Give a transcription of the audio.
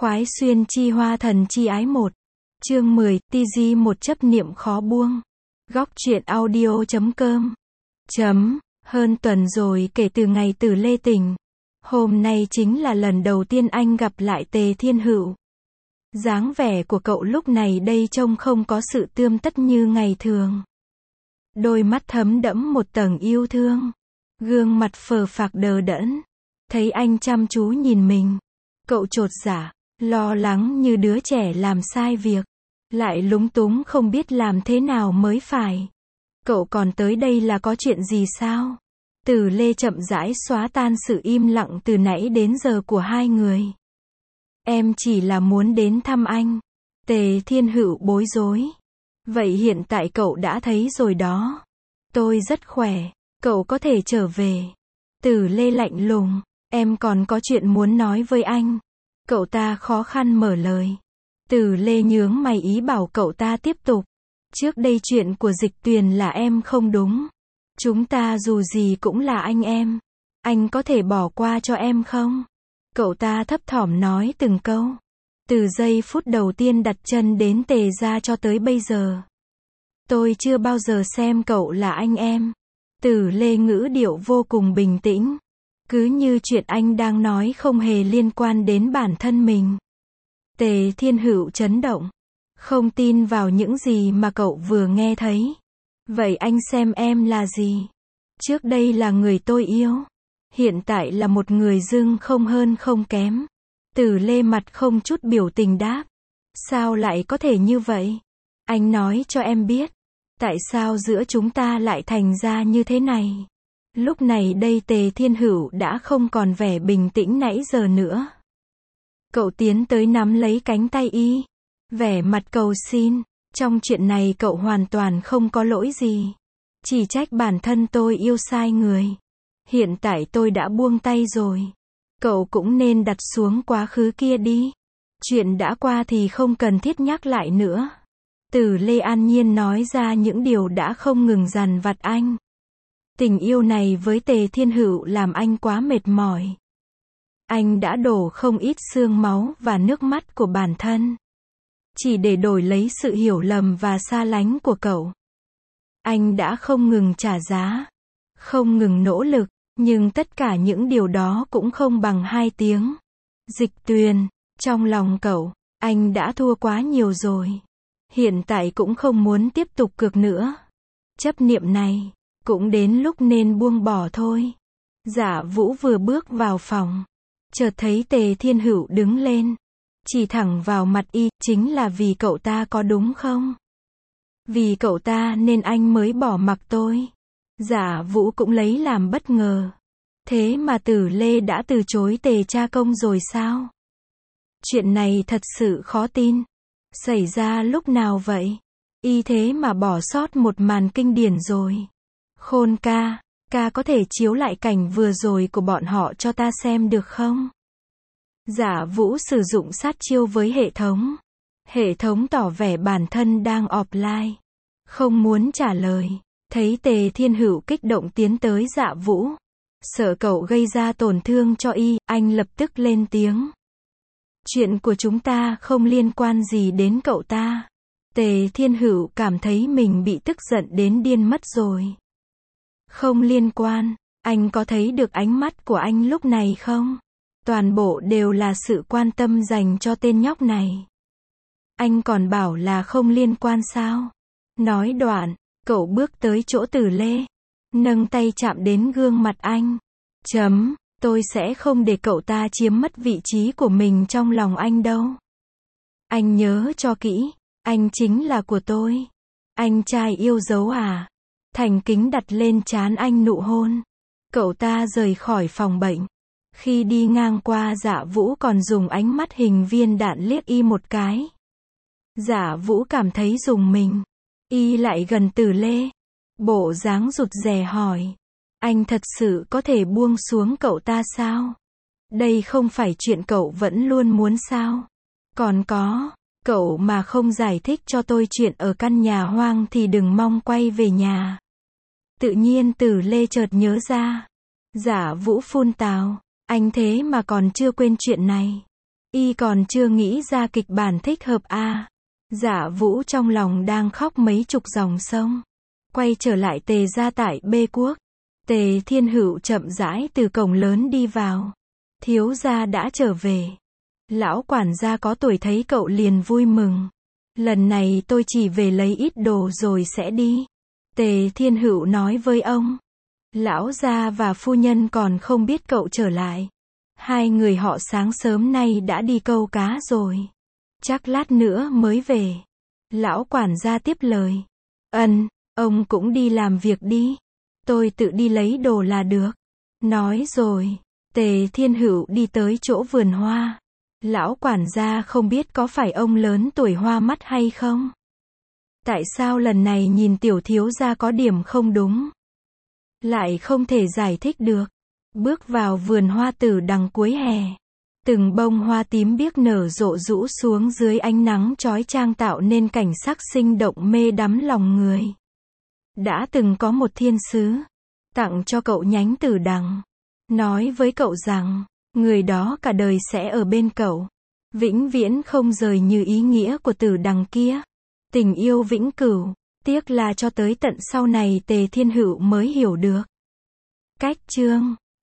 Khoái xuyên chi hoa thần chi ái một. Chương 10, TG một chấp niệm khó buông. Góc truyện audio.com. Hơn tuần rồi kể từ ngày Tử Lê tỉnh. Hôm nay chính là lần đầu tiên anh gặp lại Tề Thiên Hữu. Dáng vẻ của cậu lúc này đây trông không có sự tươm tất như ngày thường. Đôi mắt thấm đẫm một tầng yêu thương. Gương mặt phờ phạc đờ đẫn. Thấy anh chăm chú nhìn mình. Cậu chột dạ, lo lắng như đứa trẻ làm sai việc. Lại lúng túng không biết làm thế nào mới phải. Cậu còn tới đây là có chuyện gì sao? Tử Lê chậm rãi xóa tan sự im lặng từ nãy đến giờ của hai người. Em chỉ là muốn đến thăm anh. Tề Thiên Hữu bối rối. Vậy hiện tại cậu đã thấy rồi đó. Tôi rất khỏe, cậu có thể trở về. Tử Lê lạnh lùng, em còn có chuyện muốn nói với anh. Cậu ta khó khăn mở lời. Tử Lê nhướng mày ý bảo cậu ta tiếp tục. Trước đây chuyện của Dịch Tuyền là em không đúng. Chúng ta dù gì cũng là anh em. Anh có thể bỏ qua cho em không? Cậu ta thấp thỏm nói từng câu. Từ giây phút đầu tiên đặt chân đến Tề gia cho tới bây giờ. Tôi chưa bao giờ xem cậu là anh em. Tử Lê ngữ điệu vô cùng bình tĩnh. Cứ như chuyện anh đang nói không hề liên quan đến bản thân mình. Tề Thiên Hữu chấn động. Không tin vào những gì mà cậu vừa nghe thấy. Vậy anh xem em là gì? Trước đây là người tôi yêu. Hiện tại là một người dưng không hơn không kém. Tử Lê mặt không chút biểu tình đáp. Sao lại có thể như vậy? Anh nói cho em biết. Tại sao giữa chúng ta lại thành ra như thế này? Lúc này đây Tề Thiên Hữu đã không còn vẻ bình tĩnh nãy giờ nữa. Cậu tiến tới nắm lấy cánh tay y. Vẻ mặt cầu xin. Trong chuyện này cậu hoàn toàn không có lỗi gì. Chỉ trách bản thân tôi yêu sai người. Hiện tại tôi đã buông tay rồi. Cậu cũng nên đặt xuống quá khứ kia đi. Chuyện đã qua thì không cần thiết nhắc lại nữa. Tử Lê an nhiên nói ra những điều đã không ngừng dằn vặt anh. Tình yêu này với Tề Thiên Hữu làm anh quá mệt mỏi. Anh đã đổ không ít xương máu và nước mắt của bản thân. Chỉ để đổi lấy sự hiểu lầm và xa lánh của cậu. Anh đã không ngừng trả giá. Không ngừng nỗ lực. Nhưng tất cả những điều đó cũng không bằng 2 tiếng. Dịch Tuyền. Trong lòng cậu, anh đã thua quá nhiều rồi. Hiện tại cũng không muốn tiếp tục cược nữa. Chấp niệm này, cũng đến lúc nên buông bỏ thôi. Dạ Vũ vừa bước vào phòng. Chợt thấy Tề Thiên Hữu đứng lên. Chỉ thẳng vào mặt y, chính là vì cậu ta có đúng không? Vì cậu ta nên anh mới bỏ mặc tôi. Dạ Vũ cũng lấy làm bất ngờ. Thế mà Tử Lê đã từ chối Tề cha công rồi sao? Chuyện này thật sự khó tin. Xảy ra lúc nào vậy? Y thế mà bỏ sót một màn kinh điển rồi. Khôn ca, ca có thể chiếu lại cảnh vừa rồi của bọn họ cho ta xem được không? Dạ Vũ sử dụng sát chiêu với hệ thống. Hệ thống tỏ vẻ bản thân đang offline. Không muốn trả lời. Thấy Tề Thiên Hữu kích động tiến tới Dạ Vũ. Sợ cậu gây ra tổn thương cho y, anh lập tức lên tiếng. Chuyện của chúng ta không liên quan gì đến cậu ta. Tề Thiên Hữu cảm thấy mình bị tức giận đến điên mất rồi. Không liên quan, anh có thấy được ánh mắt của anh lúc này không? Toàn bộ đều là sự quan tâm dành cho tên nhóc này. Anh còn bảo là không liên quan sao? Nói đoạn, cậu bước tới chỗ Tử Lê. Nâng tay chạm đến gương mặt anh. Tôi sẽ không để cậu ta chiếm mất vị trí của mình trong lòng anh đâu. Anh nhớ cho kỹ, anh chính là của tôi. Anh trai yêu dấu à? Thành kính đặt lên trán anh nụ hôn. Cậu ta rời khỏi phòng bệnh. Khi đi ngang qua Dạ Vũ còn dùng ánh mắt hình viên đạn liếc y một cái. Dạ Vũ cảm thấy rùng mình. Y lại gần Tử Lê. Bộ dáng rụt rè hỏi. Anh thật sự có thể buông xuống cậu ta sao? Đây không phải chuyện cậu vẫn luôn muốn sao? Còn có, cậu mà không giải thích cho tôi chuyện ở căn nhà hoang thì đừng mong quay về nhà. Tự nhiên Tử Lê chợt nhớ ra. Dạ Vũ phun tào. Anh thế mà còn chưa quên chuyện này. Y còn chưa nghĩ ra kịch bản thích hợp à. Dạ Vũ trong lòng đang khóc mấy chục dòng sông. Quay trở lại Tề gia tại Bê Quốc. Tề Thiên Hữu chậm rãi từ cổng lớn đi vào. Thiếu gia đã trở về. Lão quản gia có tuổi thấy cậu liền vui mừng. Lần này tôi chỉ về lấy ít đồ rồi sẽ đi. Tề Thiên Hữu nói với ông. Lão gia và phu nhân còn không biết cậu trở lại. Hai người họ sáng sớm nay đã đi câu cá rồi. Chắc lát nữa mới về. Lão quản gia tiếp lời. Ông cũng đi làm việc đi. Tôi tự đi lấy đồ là được. Nói rồi, Tề Thiên Hữu đi tới chỗ vườn hoa. Lão quản gia không biết có phải ông lớn tuổi hoa mắt hay không? Tại sao lần này nhìn tiểu thiếu gia có điểm không đúng? Lại không thể giải thích được. Bước vào vườn hoa tử đằng cuối hè. Từng bông hoa tím biếc nở rộ rũ xuống dưới ánh nắng chói chang tạo nên cảnh sắc sinh động mê đắm lòng người. Đã từng có một thiên sứ tặng cho cậu nhánh tử đằng. Nói với cậu rằng, người đó cả đời sẽ ở bên cậu. Vĩnh viễn không rời như ý nghĩa của tử đằng kia. Tình yêu vĩnh cửu. Tiếc là cho tới tận sau này Tề Thiên Hữu mới hiểu được. Cách chương